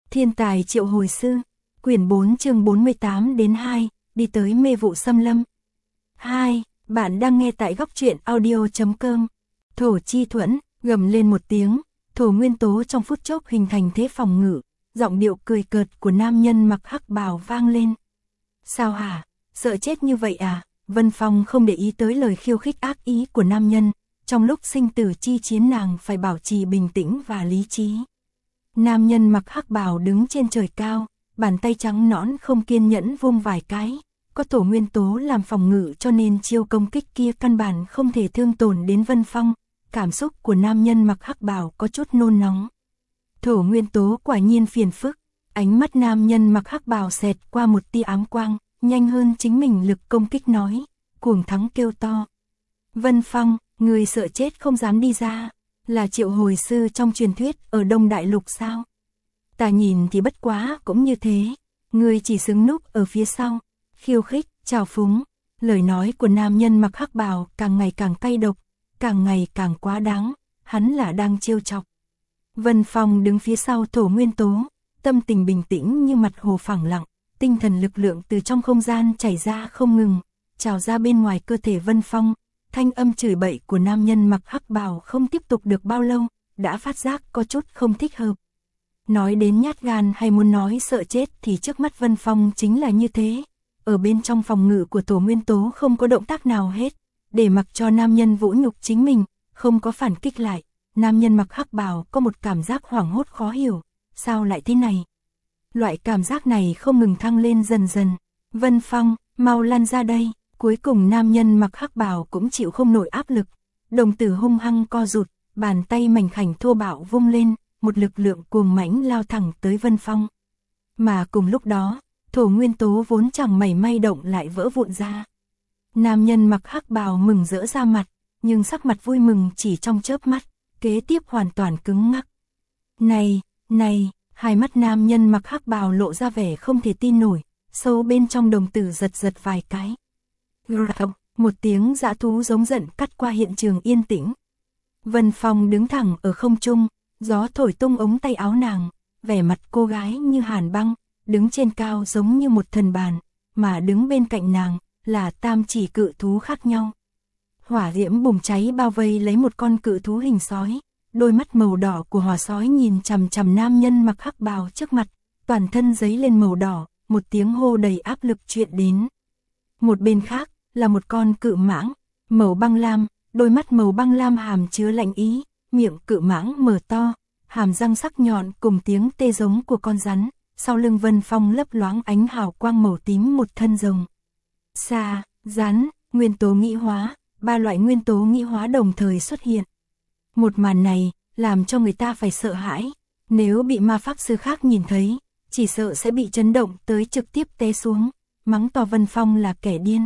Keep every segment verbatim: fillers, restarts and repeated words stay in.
Thiên tài triệu hồi sư, quyển bốn chương bốn mươi tám đến hai, đi tới mê vụ xâm lâm. hai. Bạn đang nghe tại góc truyện audio.com. Thổ chi thuẫn, gầm lên một tiếng, thổ nguyên tố trong phút chốc hình thành thế phòng ngự, giọng điệu cười cợt của nam nhân mặc hắc bào vang lên. Sao hả, sợ chết như vậy à? Vân Phong không để ý tới lời khiêu khích ác ý của nam nhân, trong lúc sinh tử chi chiến nàng phải bảo trì bình tĩnh và lý trí. Nam nhân mặc hắc bào đứng trên trời cao, bàn tay trắng nõn không kiên nhẫn vung vài cái, có thổ nguyên tố làm phòng ngự cho nên chiêu công kích kia căn bản không thể thương tổn đến Vân Phong. Cảm xúc của nam nhân mặc hắc bào có chút nôn nóng. Thổ nguyên tố quả nhiên phiền phức, ánh mắt nam nhân mặc hắc bào xẹt qua một tia ám quang, nhanh hơn chính mình lực công kích nói, cuồng thắng kêu to. Vân Phong, người sợ chết không dám đi ra, là triệu hồi sư trong truyền thuyết ở Đông Đại Lục sao? Ta nhìn thì bất quá cũng như thế, người chỉ xứng núp ở phía sau, khiêu khích, trào phúng. Lời nói của nam nhân mặc hắc bào càng ngày càng cay độc, càng ngày càng quá đáng, hắn là đang trêu chọc. Vân Phong đứng phía sau thổ nguyên tố, tâm tình bình tĩnh như mặt hồ phẳng lặng, tinh thần lực lượng từ trong không gian chảy ra không ngừng, trào ra bên ngoài cơ thể Vân Phong. Thanh âm chửi bậy của nam nhân mặc hắc bào không tiếp tục được bao lâu, đã phát giác có chút không thích hợp. Nói đến nhát gan hay muốn nói sợ chết thì trước mắt Vân Phong chính là như thế. Ở bên trong phòng ngự của thổ nguyên tố không có động tác nào hết, để mặc cho nam nhân vũ nhục chính mình, không có phản kích lại. Nam nhân mặc hắc bào có một cảm giác hoảng hốt khó hiểu, sao lại thế này? Loại cảm giác này không ngừng thăng lên dần dần. Vân Phong, mau lăn ra đây. Cuối cùng nam nhân mặc hắc bào cũng chịu không nổi áp lực, đồng tử hung hăng co rụt, bàn tay mảnh khảnh thô bạo vung lên, một lực lượng cuồng mãnh lao thẳng tới Vân Phong. Mà cùng lúc đó, thổ nguyên tố vốn chẳng mảy may động lại vỡ vụn ra. Nam nhân mặc hắc bào mừng rỡ ra mặt, nhưng sắc mặt vui mừng chỉ trong chớp mắt, kế tiếp hoàn toàn cứng ngắc. Này, này, hai mắt nam nhân mặc hắc bào lộ ra vẻ không thể tin nổi, sâu bên trong đồng tử giật giật vài cái. Một tiếng dã thú giống giận cắt qua hiện trường yên tĩnh. Vân Phong đứng thẳng ở không trung, gió thổi tung ống tay áo nàng, vẻ mặt cô gái như hàn băng, đứng trên cao giống như một thần bàn, mà đứng bên cạnh nàng là tam chỉ cự thú khác nhau. Hỏa diễm bùng cháy bao vây lấy một con cự thú hình sói, đôi mắt màu đỏ của hỏa sói nhìn chằm chằm nam nhân mặc hắc bào trước mặt, toàn thân giấy lên màu đỏ, một tiếng hô đầy áp lực truyền đến. Một bên khác là một con cự mãng, màu băng lam, đôi mắt màu băng lam hàm chứa lạnh ý, miệng cự mãng mở to, hàm răng sắc nhọn cùng tiếng tê giống của con rắn, sau lưng Vân Phong lấp loáng ánh hào quang màu tím một thân rồng. Xà, rắn, nguyên tố nghĩ hóa, ba loại nguyên tố nghĩ hóa đồng thời xuất hiện. Một màn này làm cho người ta phải sợ hãi, nếu bị ma pháp sư khác nhìn thấy, chỉ sợ sẽ bị chấn động tới trực tiếp té xuống, mắng to Vân Phong là kẻ điên.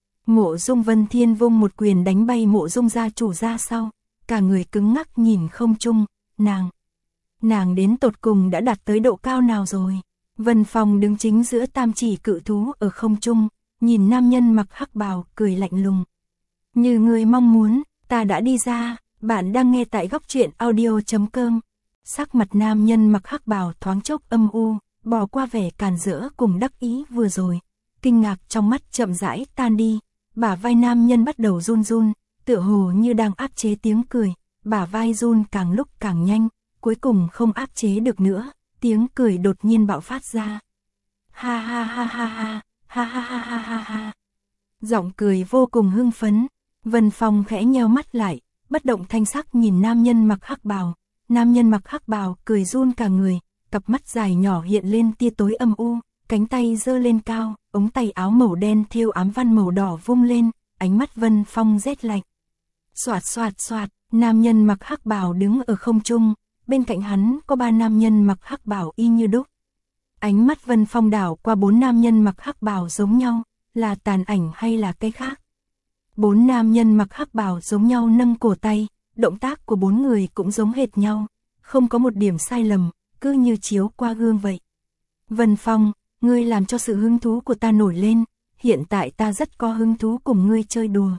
Mộ Dung Vân Thiên vung một quyền đánh bay Mộ Dung gia chủ ra sau, cả người cứng ngắc nhìn không trung, nàng. Nàng đến tột cùng đã đạt tới độ cao nào rồi? Vân Phong đứng chính giữa tam chỉ cự thú ở không trung, nhìn nam nhân mặc hắc bào cười lạnh lùng. Như người mong muốn, ta đã đi ra, bạn đang nghe tại góc truyện audio.com. Sắc mặt nam nhân mặc hắc bào thoáng chốc âm u, bỏ qua vẻ càn rỡ cùng đắc ý vừa rồi. Kinh ngạc trong mắt chậm rãi tan đi. Bả vai nam nhân bắt đầu run run, tựa hồ như đang áp chế tiếng cười, bả vai run càng lúc càng nhanh, cuối cùng không áp chế được nữa, tiếng cười đột nhiên bạo phát ra. Ha ha ha ha ha, ha ha ha ha ha ha. Giọng cười vô cùng hưng phấn, Vân Phong khẽ nheo mắt lại, bất động thanh sắc nhìn nam nhân mặc hắc bào, nam nhân mặc hắc bào cười run cả người, cặp mắt dài nhỏ hiện lên tia tối âm u. Cánh tay giơ lên cao, ống tay áo màu đen thêu ám văn màu đỏ vung lên, ánh mắt Vân Phong rét lạnh. Xoạt xoạt xoạt, nam nhân mặc hắc bào đứng ở không trung, bên cạnh hắn có ba nam nhân mặc hắc bào y như đúc. Ánh mắt Vân Phong đảo qua bốn nam nhân mặc hắc bào giống nhau, là tàn ảnh hay là cái khác? Bốn nam nhân mặc hắc bào giống nhau nâng cổ tay, động tác của bốn người cũng giống hệt nhau, không có một điểm sai lầm, cứ như chiếu qua gương vậy. Vân Phong, ngươi làm cho sự hứng thú của ta nổi lên, hiện tại ta rất có hứng thú cùng ngươi chơi đùa.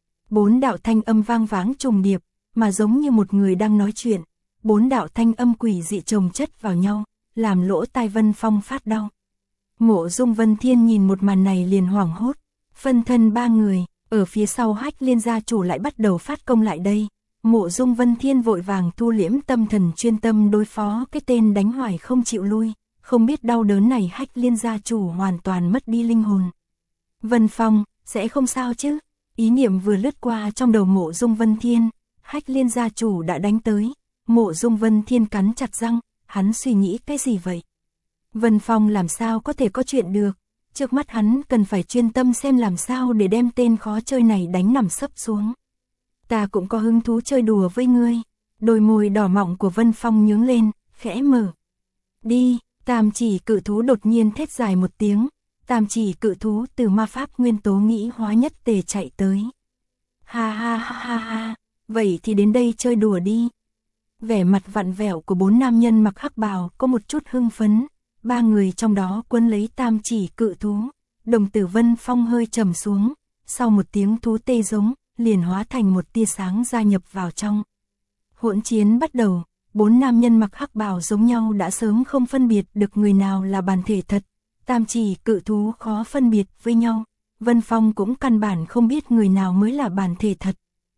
Bốn đạo thanh âm vang váng trùng điệp, mà giống như một người đang nói chuyện, bốn đạo thanh âm quỷ dị chồng chất vào nhau, làm lỗ tai Vân Phong phát đau. Mộ Dung Vân Thiên nhìn một màn này liền hoảng hốt, phân thân ba người, ở phía sau Hách Liên gia chủ lại bắt đầu phát công lại đây. Mộ Dung Vân Thiên vội vàng thu liễm tâm thần chuyên tâm đối phó cái tên đánh hoài không chịu lui, không biết đau đớn này Hách Liên gia chủ hoàn toàn mất đi linh hồn. Vân Phong, sẽ không sao chứ? Ý niệm vừa lướt qua trong đầu Mộ Dung Vân Thiên, Hách Liên gia chủ đã đánh tới. Mộ Dung Vân Thiên cắn chặt răng, hắn suy nghĩ cái gì vậy? Vân Phong làm sao có thể có chuyện được? Trước mắt hắn cần phải chuyên tâm xem làm sao để đem tên khó chơi này đánh nằm sấp xuống. Ta cũng có hứng thú chơi đùa với ngươi. Đôi môi đỏ mọng của Vân Phong nhướng lên, khẽ mở. Đi, Tam Chỉ Cự Thú đột nhiên thét dài một tiếng. Tam Chỉ Cự Thú từ ma pháp nguyên tố nghĩ hóa nhất tề chạy tới. Ha ha ha ha ha, vậy thì đến đây chơi đùa đi. Vẻ mặt vặn vẹo của bốn nam nhân mặc hắc bào có một chút hưng phấn. Ba người trong đó quấn lấy Tam Chỉ Cự Thú. Đồng tử Vân Phong hơi trầm xuống. Sau một tiếng thú tê giống, liền hóa thành một tia sáng gia nhập vào trong. Hỗn chiến bắt đầu. Bốn nam nhân mặc hắc bào giống nhau đã sớm không phân biệt được người nào là bản thể thật. Tam Chỉ Cự Thú khó phân biệt với nhau. Vân Phong cũng căn bản không biết người nào mới là bản thể thật.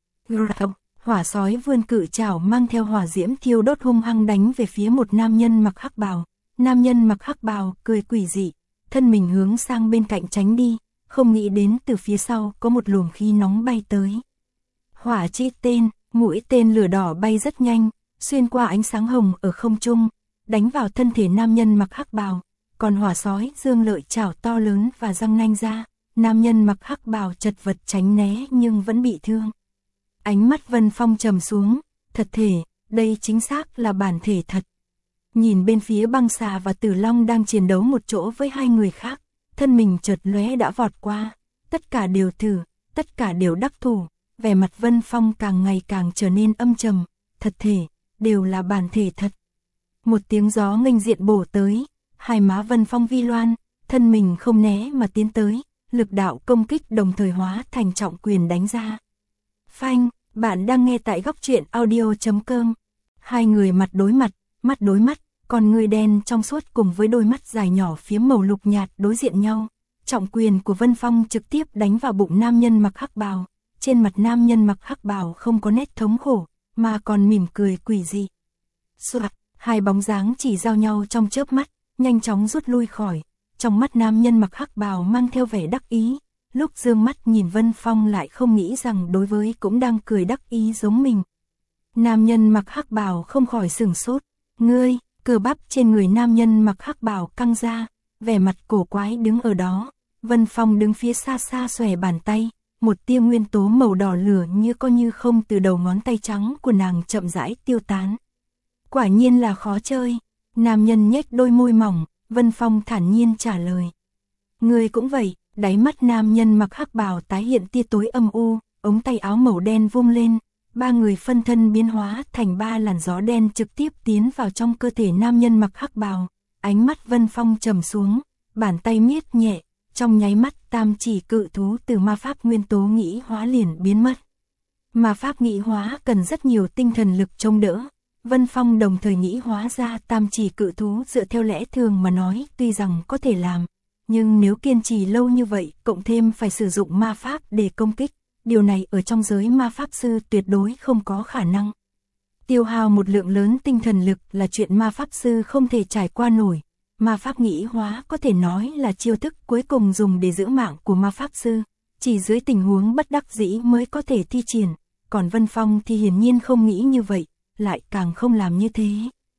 Hỏa sói vươn cự trảo mang theo hỏa diễm thiêu đốt hung hăng đánh về phía một nam nhân mặc hắc bào. Nam nhân mặc hắc bào cười quỷ dị, thân mình hướng sang bên cạnh tránh đi, không nghĩ đến từ phía sau có một luồng khí nóng bay tới. Hỏa chi tên, mũi tên lửa đỏ bay rất nhanh, xuyên qua ánh sáng hồng ở không trung, đánh vào thân thể nam nhân mặc hắc bào. Còn hỏa sói dương lợi chảo to lớn và răng nanh ra, nam nhân mặc hắc bào chật vật tránh né nhưng vẫn bị thương. Ánh mắt Vân Phong trầm xuống, thật thể, đây chính xác là bản thể thật. Nhìn bên phía băng xà và tử long đang chiến đấu một chỗ với hai người khác, thân mình chợt lóe đã vọt qua, tất cả đều thử, tất cả đều đắc thủ, vẻ mặt Vân Phong càng ngày càng trở nên âm trầm, thật thể, đều là bản thể thật. Một tiếng gió nghênh diện bổ tới, hai má Vân Phong vi loan, thân mình không né mà tiến tới, lực đạo công kích đồng thời hóa thành trọng quyền đánh ra. Phanh, bạn đang nghe tại góc truyện audio chấm com. Hai người mặt đối mặt, mắt đối mắt, còn người đen trong suốt cùng với đôi mắt dài nhỏ phía màu lục nhạt đối diện nhau. Trọng quyền của Vân Phong trực tiếp đánh vào bụng nam nhân mặc hắc bào. Trên mặt nam nhân mặc hắc bào không có nét thống khổ, mà còn mỉm cười quỷ dị. Soạt, hai bóng dáng chỉ giao nhau trong chớp mắt, nhanh chóng rút lui khỏi. Trong mắt nam nhân mặc hắc bào mang theo vẻ đắc ý. Lúc dương mắt nhìn Vân Phong lại không nghĩ rằng đối với cũng đang cười đắc ý giống mình. Nam nhân mặc hắc bào không khỏi sửng sốt. Ngươi, cơ bắp trên người nam nhân mặc hắc bào căng ra, vẻ mặt cổ quái đứng ở đó. Vân Phong đứng phía xa xa xòe bàn tay, một tia nguyên tố màu đỏ lửa như có như không từ đầu ngón tay trắng của nàng chậm rãi tiêu tán. Quả nhiên là khó chơi. Nam nhân nhếch đôi môi mỏng, Vân Phong thản nhiên trả lời. Ngươi cũng vậy. Đáy mắt nam nhân mặc hắc bào tái hiện tia tối âm u, ống tay áo màu đen vung lên, ba người phân thân biến hóa thành ba làn gió đen trực tiếp tiến vào trong cơ thể nam nhân mặc hắc bào. Ánh mắt Vân Phong trầm xuống, bàn tay miết nhẹ, trong nháy mắt Tam Chỉ Cự Thú từ ma pháp nguyên tố nghĩ hóa liền biến mất. Ma pháp nghĩ hóa cần rất nhiều tinh thần lực chống đỡ. Vân Phong đồng thời nghĩ hóa ra Tam Chỉ Cự Thú dựa theo lẽ thường mà nói tuy rằng có thể làm. Nhưng nếu kiên trì lâu như vậy, cộng thêm phải sử dụng ma pháp để công kích, điều này ở trong giới ma pháp sư tuyệt đối không có khả năng. Tiêu hao một lượng lớn tinh thần lực là chuyện ma pháp sư không thể trải qua nổi. Ma pháp nghĩ hóa có thể nói là chiêu thức cuối cùng dùng để giữ mạng của ma pháp sư, chỉ dưới tình huống bất đắc dĩ mới có thể thi triển, còn Vân Phong thì hiển nhiên không nghĩ như vậy, lại càng không làm như thế.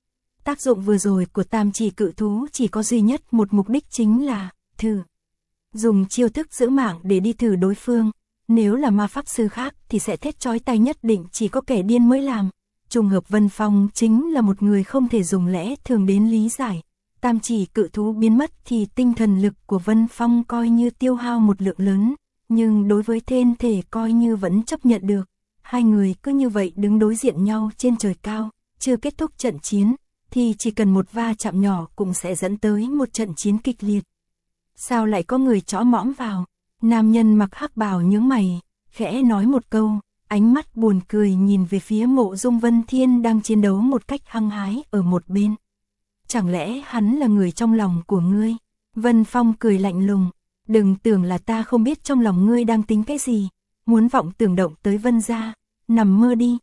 Tác dụng vừa rồi của Tam Chỉ Cự Thú chỉ có duy nhất một mục đích chính là thử. Dùng chiêu thức giữ mạng để đi thử đối phương, nếu là ma pháp sư khác thì sẽ thét chói tai nhất định chỉ có kẻ điên mới làm. Trùng hợp Vân Phong chính là một người không thể dùng lẽ thường đến lý giải. Tam Chỉ Cự Thú biến mất thì tinh thần lực của Vân Phong coi như tiêu hao một lượng lớn, nhưng đối với thiên thể coi như vẫn chấp nhận được. Hai người cứ như vậy đứng đối diện nhau trên trời cao, chưa kết thúc trận chiến, thì chỉ cần một va chạm nhỏ cũng sẽ dẫn tới một trận chiến kịch liệt. Sao lại có người chõ mõm vào? Nam nhân mặc hắc bào nhướng mày, khẽ nói một câu, ánh mắt buồn cười nhìn về phía Mộ Dung Vân Thiên đang chiến đấu một cách hăng hái ở một bên. chẳng lẽ hắn là người trong lòng của ngươi? Vân Phong cười lạnh lùng, đừng tưởng là ta không biết trong lòng ngươi đang tính cái gì, muốn vọng tưởng động tới Vân gia, nằm mơ đi.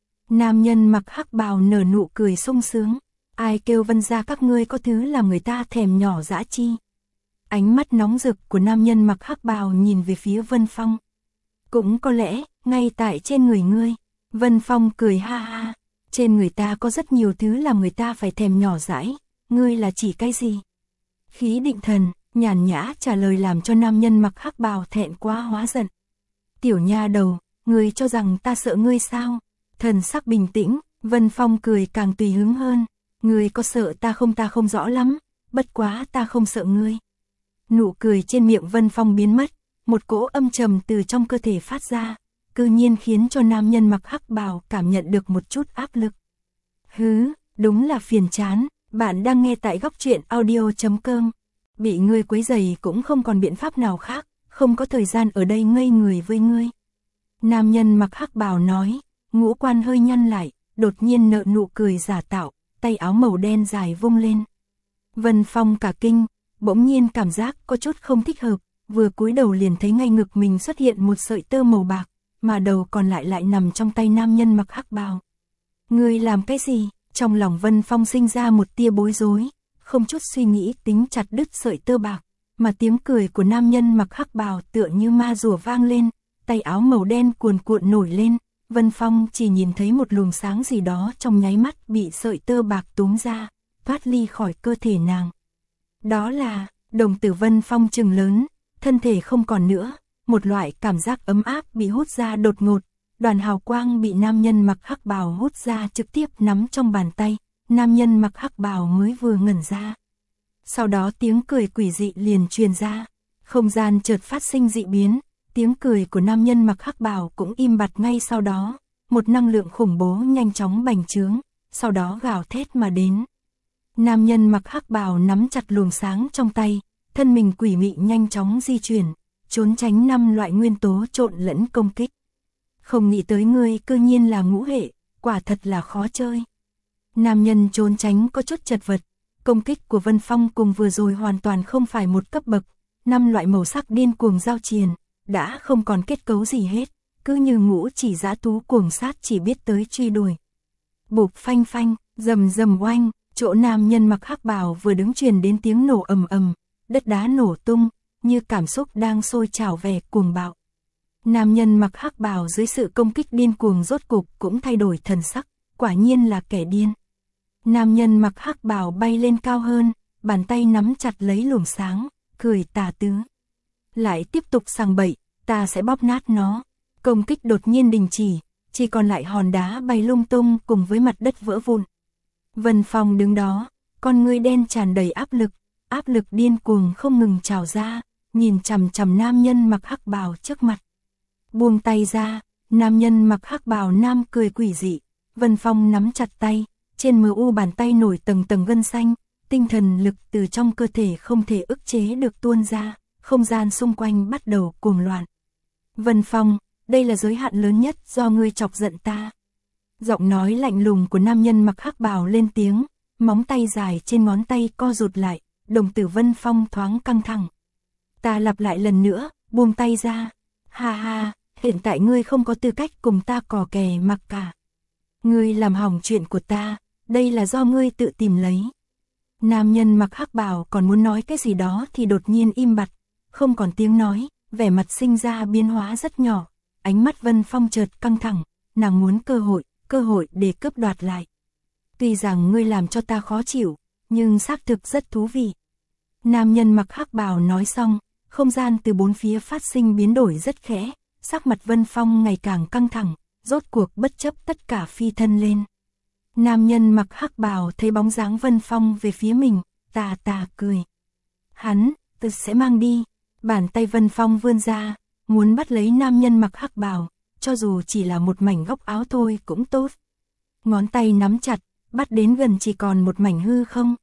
Nam nhân mặc hắc bào nở nụ cười sung sướng, ai kêu Vân gia các ngươi có thứ làm người ta thèm nhỏ dã chi. Ánh mắt nóng rực của nam nhân mặc hắc bào nhìn về phía Vân Phong. Cũng có lẽ, ngay tại trên người ngươi. Vân Phong cười ha ha, trên người ta có rất nhiều thứ làm người ta phải thèm nhỏ dãi, ngươi là chỉ cái gì? Khí định thần, nhàn nhã trả lời làm cho nam nhân mặc hắc bào thẹn quá hóa giận. Tiểu nha đầu, ngươi cho rằng ta sợ ngươi sao? Thần sắc bình tĩnh, Vân Phong cười càng tùy hứng hơn, ngươi có sợ ta không ta không rõ lắm, bất quá ta không sợ ngươi. Nụ cười trên miệng Vân Phong biến mất, một cỗ âm trầm từ trong cơ thể phát ra, cư nhiên khiến cho nam nhân mặc hắc bào cảm nhận được một chút áp lực. Hứ, đúng là phiền chán, bạn đang nghe tại góc truyện audio chấm com. Bị ngươi quấy rầy cũng không còn biện pháp nào khác, không có thời gian ở đây ngây người với ngươi. Nam nhân mặc hắc bào nói, ngũ quan hơi nhăn lại, đột nhiên nở nụ cười giả tạo, tay áo màu đen dài vung lên. Vân Phong cả kinh, bỗng nhiên cảm giác có chút không thích hợp, vừa cúi đầu liền thấy ngay ngực mình xuất hiện một sợi tơ màu bạc, mà đầu còn lại lại nằm trong tay nam nhân mặc hắc bào. Ngươi làm cái gì? Trong lòng Vân Phong sinh ra một tia bối rối, không chút suy nghĩ tính chặt đứt sợi tơ bạc, mà tiếng cười của nam nhân mặc hắc bào tựa như ma rùa vang lên, tay áo màu đen cuồn cuộn nổi lên, Vân Phong chỉ nhìn thấy một luồng sáng gì đó trong nháy mắt bị sợi tơ bạc túm ra, thoát ly khỏi cơ thể nàng. Đó là, đồng tử Vân Phong trừng lớn, thân thể không còn nữa, một loại cảm giác ấm áp bị hút ra đột ngột, đoàn hào quang bị nam nhân mặc hắc bào hút ra trực tiếp nắm trong bàn tay, nam nhân mặc hắc bào mới vừa ngẩn ra. Sau đó tiếng cười quỷ dị liền truyền ra, không gian chợt phát sinh dị biến, tiếng cười của nam nhân mặc hắc bào cũng im bặt ngay sau đó, một năng lượng khủng bố nhanh chóng bành trướng, sau đó gào thét mà đến. Nam nhân mặc hắc bào nắm chặt luồng sáng trong tay, thân mình quỷ mị nhanh chóng di chuyển, trốn tránh năm loại nguyên tố trộn lẫn công kích. Không nghĩ tới ngươi cơ nhiên là ngũ hệ, quả thật là khó chơi. Nam nhân trốn tránh có chút chật vật, công kích của Vân Phong cùng vừa rồi hoàn toàn không phải một cấp bậc, năm loại màu sắc điên cuồng giao triền, đã không còn kết cấu gì hết, cứ như ngũ chỉ dã thú cuồng sát chỉ biết tới truy đuổi. Bụp phanh phanh, rầm rầm oanh, chỗ nam nhân mặc hắc bào vừa đứng truyền đến tiếng nổ ầm ầm, đất đá nổ tung, như cảm xúc đang sôi trào vẻ cuồng bạo. Nam nhân mặc hắc bào dưới sự công kích điên cuồng rốt cục cũng thay đổi thần sắc, quả nhiên là kẻ điên. Nam nhân mặc hắc bào bay lên cao hơn, bàn tay nắm chặt lấy luồng sáng, cười tà tứ. Lại tiếp tục sằng bậy, ta sẽ bóp nát nó. Công kích đột nhiên đình chỉ, chỉ còn lại hòn đá bay lung tung cùng với mặt đất vỡ vụn. Vân Phong đứng đó, con ngươi đen tràn đầy áp lực, áp lực điên cuồng không ngừng trào ra, nhìn chằm chằm nam nhân mặc hắc bào trước mặt. Buông tay ra, nam nhân mặc hắc bào nam cười quỷ dị, Vân Phong nắm chặt tay, trên mờ u bàn tay nổi tầng tầng gân xanh, tinh thần lực từ trong cơ thể không thể ức chế được tuôn ra, không gian xung quanh bắt đầu cuồng loạn. Vân Phong, đây là giới hạn lớn nhất do ngươi chọc giận ta. Giọng nói lạnh lùng của nam nhân mặc hắc bào lên tiếng, móng tay dài trên ngón tay co rụt lại, đồng tử Vân Phong thoáng căng thẳng. Ta lặp lại lần nữa, buông tay ra. Ha ha, hiện tại ngươi không có tư cách cùng ta cò kè mặc cả. Ngươi làm hỏng chuyện của ta, đây là do ngươi tự tìm lấy. Nam nhân mặc hắc bào còn muốn nói cái gì đó thì đột nhiên im bặt, không còn tiếng nói, vẻ mặt sinh ra biến hóa rất nhỏ, ánh mắt Vân Phong chợt căng thẳng, nàng muốn cơ hội, cơ hội để cướp đoạt lại. Tuy rằng ngươi làm cho ta khó chịu, nhưng xác thực rất thú vị. Nam nhân mặc hắc bào nói xong, không gian từ bốn phía phát sinh biến đổi rất khẽ, sắc mặt Vân Phong ngày càng căng thẳng, rốt cuộc bất chấp tất cả phi thân lên. Nam nhân mặc hắc bào thấy bóng dáng Vân Phong về phía mình, tà tà cười. Hắn, tự sẽ mang đi. Bàn tay Vân Phong vươn ra, muốn bắt lấy nam nhân mặc hắc bào, cho dù chỉ là một mảnh góc áo thôi cũng tốt. Ngón tay nắm chặt, bắt đến gần chỉ còn một mảnh hư không.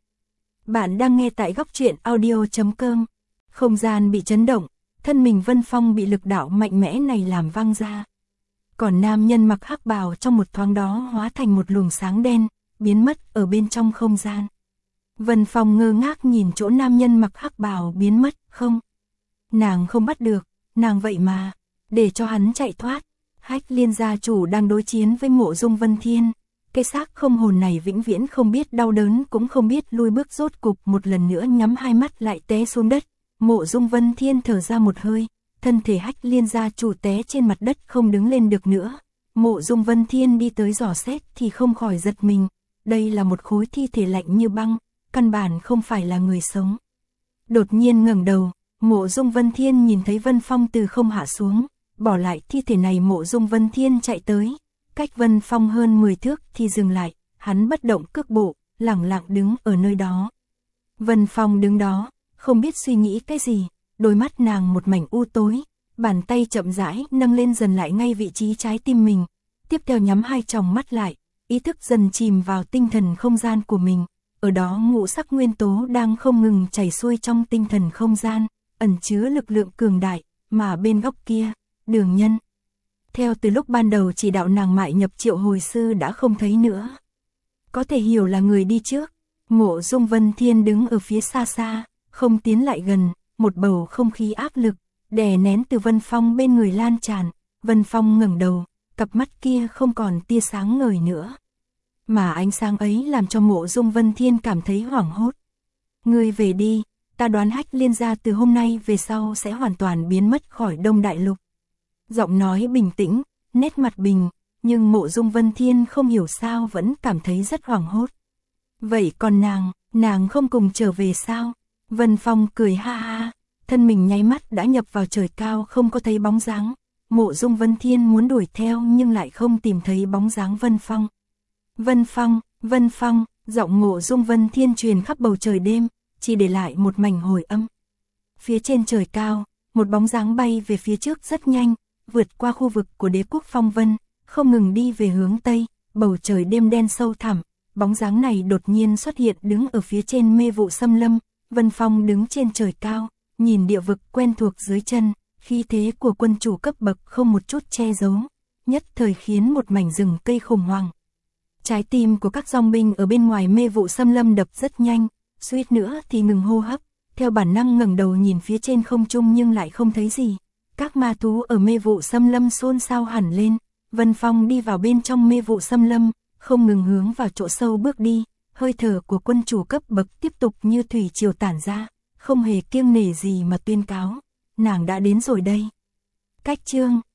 Bạn đang nghe tại góc truyện audio chấm com. Không gian bị chấn động, thân mình Vân Phong bị lực đạo mạnh mẽ này làm văng ra. Còn nam nhân mặc hắc bào trong một thoáng đó hóa thành một luồng sáng đen, biến mất ở bên trong không gian. Vân Phong ngơ ngác nhìn chỗ nam nhân mặc hắc bào biến mất, không. Nàng không bắt được, nàng vậy mà, để cho hắn chạy thoát. Hách Liên gia chủ đang đối chiến với Mộ Dung Vân Thiên. Cái xác không hồn này vĩnh viễn không biết đau đớn cũng không biết lui bước, rốt cục một lần nữa nhắm hai mắt lại té xuống đất. Mộ Dung Vân Thiên thở ra một hơi, thân thể Hách Liên gia chủ té trên mặt đất không đứng lên được nữa. Mộ Dung Vân Thiên đi tới dò xét thì không khỏi giật mình, đây là một khối thi thể lạnh như băng, căn bản không phải là người sống. Đột nhiên ngẩng đầu, Mộ Dung Vân Thiên nhìn thấy Vân Phong từ không hạ xuống, bỏ lại thi thể này. Mộ Dung Vân Thiên chạy tới, cách Vân Phong hơn mười thước thì dừng lại, hắn bất động cước bộ, lẳng lặng đứng ở nơi đó. Vân Phong đứng đó, không biết suy nghĩ cái gì, đôi mắt nàng một mảnh u tối, bàn tay chậm rãi nâng lên dần lại ngay vị trí trái tim mình, tiếp theo nhắm hai tròng mắt lại, ý thức dần chìm vào tinh thần không gian của mình. Ở đó ngũ sắc nguyên tố đang không ngừng chảy xuôi trong tinh thần không gian, ẩn chứa lực lượng cường đại, mà bên góc kia, Đường Nhân. Theo từ lúc ban đầu chỉ đạo nàng mại nhập Triệu Hồi Sư đã không thấy nữa. Có thể hiểu là người đi trước. Mộ Dung Vân Thiên đứng ở phía xa xa, không tiến lại gần, một bầu không khí áp lực, đè nén từ Vân Phong bên người lan tràn. Vân Phong ngẩng đầu, cặp mắt kia không còn tia sáng ngời nữa. Mà ánh sáng ấy làm cho Mộ Dung Vân Thiên cảm thấy hoảng hốt. Ngươi về đi, ta đoán Hách Liên gia từ hôm nay về sau sẽ hoàn toàn biến mất khỏi Đông Đại Lục. Giọng nói bình tĩnh, nét mặt bình, nhưng Mộ Dung Vân Thiên không hiểu sao vẫn cảm thấy rất hoảng hốt. Vậy còn nàng, nàng không cùng trở về sao? Vân Phong cười ha ha, thân mình nháy mắt đã nhập vào trời cao, không có thấy bóng dáng. Mộ Dung Vân Thiên muốn đuổi theo nhưng lại không tìm thấy bóng dáng Vân Phong. Vân Phong, Vân Phong, giọng Mộ Dung Vân Thiên truyền khắp bầu trời đêm, chỉ để lại một mảnh hồi âm. Phía trên trời cao, một bóng dáng bay về phía trước rất nhanh, vượt qua khu vực của đế quốc Phong Vân, không ngừng đi về hướng Tây. Bầu trời đêm đen sâu thẳm, bóng dáng này đột nhiên xuất hiện đứng ở phía trên mê vụ xâm lâm. Vân Phong đứng trên trời cao, nhìn địa vực quen thuộc dưới chân, khí thế của quân chủ cấp bậc không một chút che giấu, nhất thời khiến một mảnh rừng cây khủng hoảng. Trái tim của các dòng binh ở bên ngoài mê vụ xâm lâm đập rất nhanh, suýt nữa thì ngừng hô hấp, theo bản năng ngẩng đầu nhìn phía trên không trung nhưng lại không thấy gì. Các ma thú ở mê vụ xâm lâm xôn xao hẳn lên. Vân Phong đi vào bên trong mê vụ xâm lâm, không ngừng hướng vào chỗ sâu bước đi, hơi thở của quân chủ cấp bậc tiếp tục như thủy triều tản ra, không hề kiêng nể gì mà tuyên cáo, nàng đã đến rồi đây. Cách chương